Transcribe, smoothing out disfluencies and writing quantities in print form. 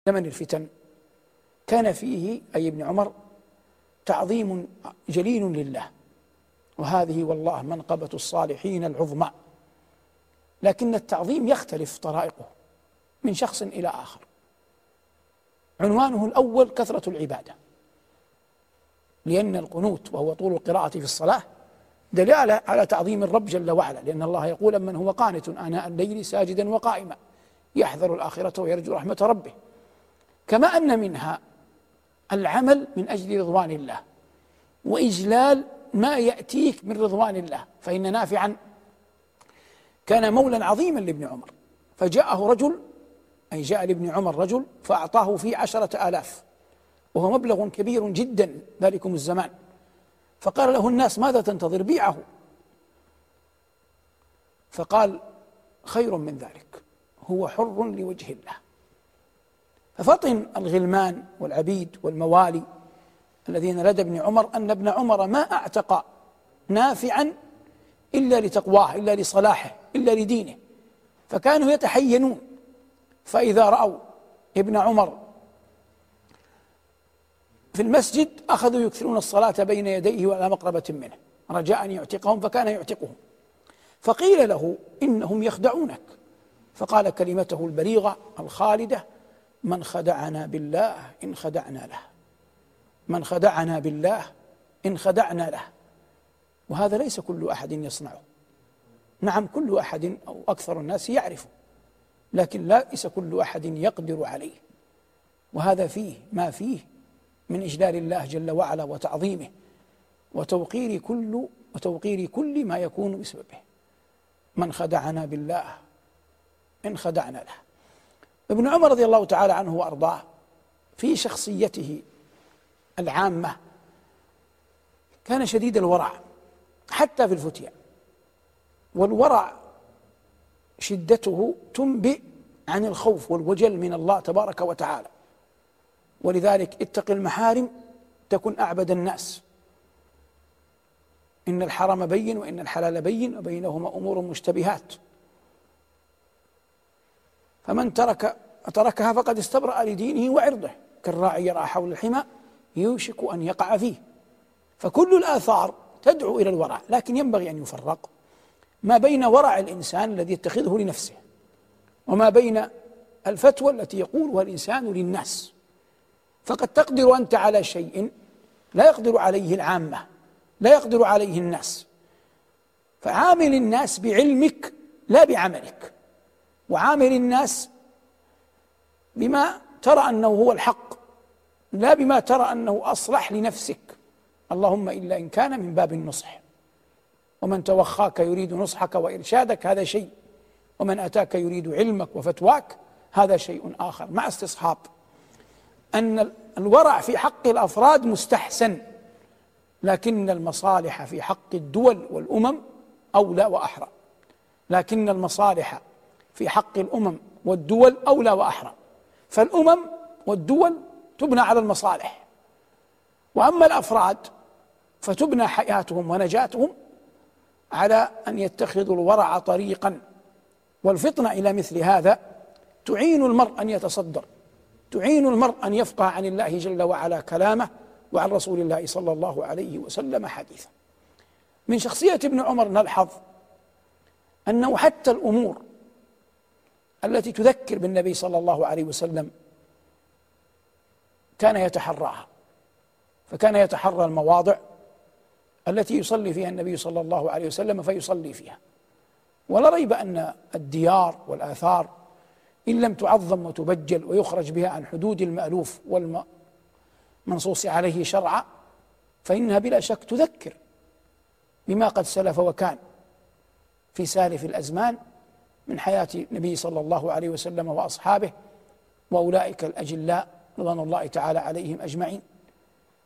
زمن الفتن كان فيه أي ابن عمر تعظيم جليل لله، وهذه والله منقبة الصالحين العظمى، لكن التعظيم يختلف طرائقه من شخص إلى آخر. عنوانه الأول كثرة العبادة، لأن القنوت وهو طول القراءة في الصلاة دلالة على تعظيم الرب جل وعلا، لأن الله يقول: من هو قانت آناء الليل ساجدا وقائما يحذر الآخرة ويرجو رحمة ربه. كما أن منها العمل من أجل رضوان الله وإجلال ما يأتيك من رضوان الله، فإن نافعا كان مولا عظيما لابن عمر، فجاءه رجل، أي جاء لابن عمر رجل فأعطاه فيه 10,000، وهو مبلغ كبير جدا ذلكم الزمان، فقال له الناس: ماذا تنتظر؟ بيعه. فقال: خير من ذلك، هو حر لوجه الله. ففطن الغلمان والعبيد والموالي الذين لدى ابن عمر أن ابن عمر ما أعتق نافعا إلا لتقواه، إلا لصلاحه، إلا لدينه، فكانوا يتحينون، فإذا رأوا ابن عمر في المسجد أخذوا يكثرون الصلاة بين يديه وعلى مقربة منه رجاء أن يعتقهم، فكان يعتقهم. فقيل له: إنهم يخدعونك. فقال كلمته البليغة الخالدة: من خدعنا بالله إن خدعنا له، من خدعنا بالله إن خدعنا له. وهذا ليس كل أحد يصنعه، نعم كل أحد أو أكثر الناس يعرفه، لكن ليس كل أحد يقدر عليه، وهذا فيه ما فيه من إجلال الله جل وعلا وتعظيمه وتوقير كل ما يكون بسببه. من خدعنا بالله إن خدعنا له. ابن عمر رضي الله تعالى عنه وأرضاه في شخصيته العامة كان شديد الورع حتى في الفتيا، والورع شدته تنبئ عن الخوف والوجل من الله تبارك وتعالى، ولذلك اتق المحارم تكن أعبد الناس، إن الحرام بين وإن الحلال بين وبينهما أمور مشتبهات، فمن تركها فقد استبرأ لدينه وعرضه، كالراعي يرعى حول الحمى يوشك أن يقع فيه. فكل الآثار تدعو إلى الورع، لكن ينبغي أن يفرق ما بين ورع الإنسان الذي يتخذه لنفسه وما بين الفتوى التي يقولها الإنسان للناس. فقد تقدر أنت على شيء لا يقدر عليه العامة، لا يقدر عليه الناس، فعامل الناس بعلمك لا بعملك، وعامل الناس بما ترى أنه هو الحق لا بما ترى أنه أصلح لنفسك، اللهم إلا إن كان من باب النصح. ومن توخاك يريد نصحك وإرشادك هذا شيء، ومن أتاك يريد علمك وفتواك هذا شيء آخر، مع استصحاب أن الورع في حق الأفراد مستحسن، لكن المصالح في حق الدول والأمم أولى وأحرى، لكن المصالح في حق الأمم والدول أولى وأحرى. فالأمم والدول تبنى على المصالح، وأما الأفراد فتبنى حياتهم ونجاتهم على أن يتخذوا الورع طريقا. والفطنة إلى مثل هذا تعين المرء أن يتصدر، تعين المرء أن يفقه عن الله جل وعلا كلامه وعن رسول الله صلى الله عليه وسلم حديثا. من شخصية ابن عمر نلحظ أنه حتى الأمور التي تذكر بالنبي صلى الله عليه وسلم كان يتحراها، فكان يتحرى المواضع التي يصلي فيها النبي صلى الله عليه وسلم فيصلي فيها. ولا ريب أن الديار والآثار إن لم تعظم وتبجل ويخرج بها عن حدود المألوف والمنصوص عليه شرعا فإنها بلا شك تذكر بما قد سلف وكان في سالف الأزمان من حياة النبي صلى الله عليه وسلم وأصحابه وأولئك الأجلاء رضوان الله تعالى عليهم أجمعين.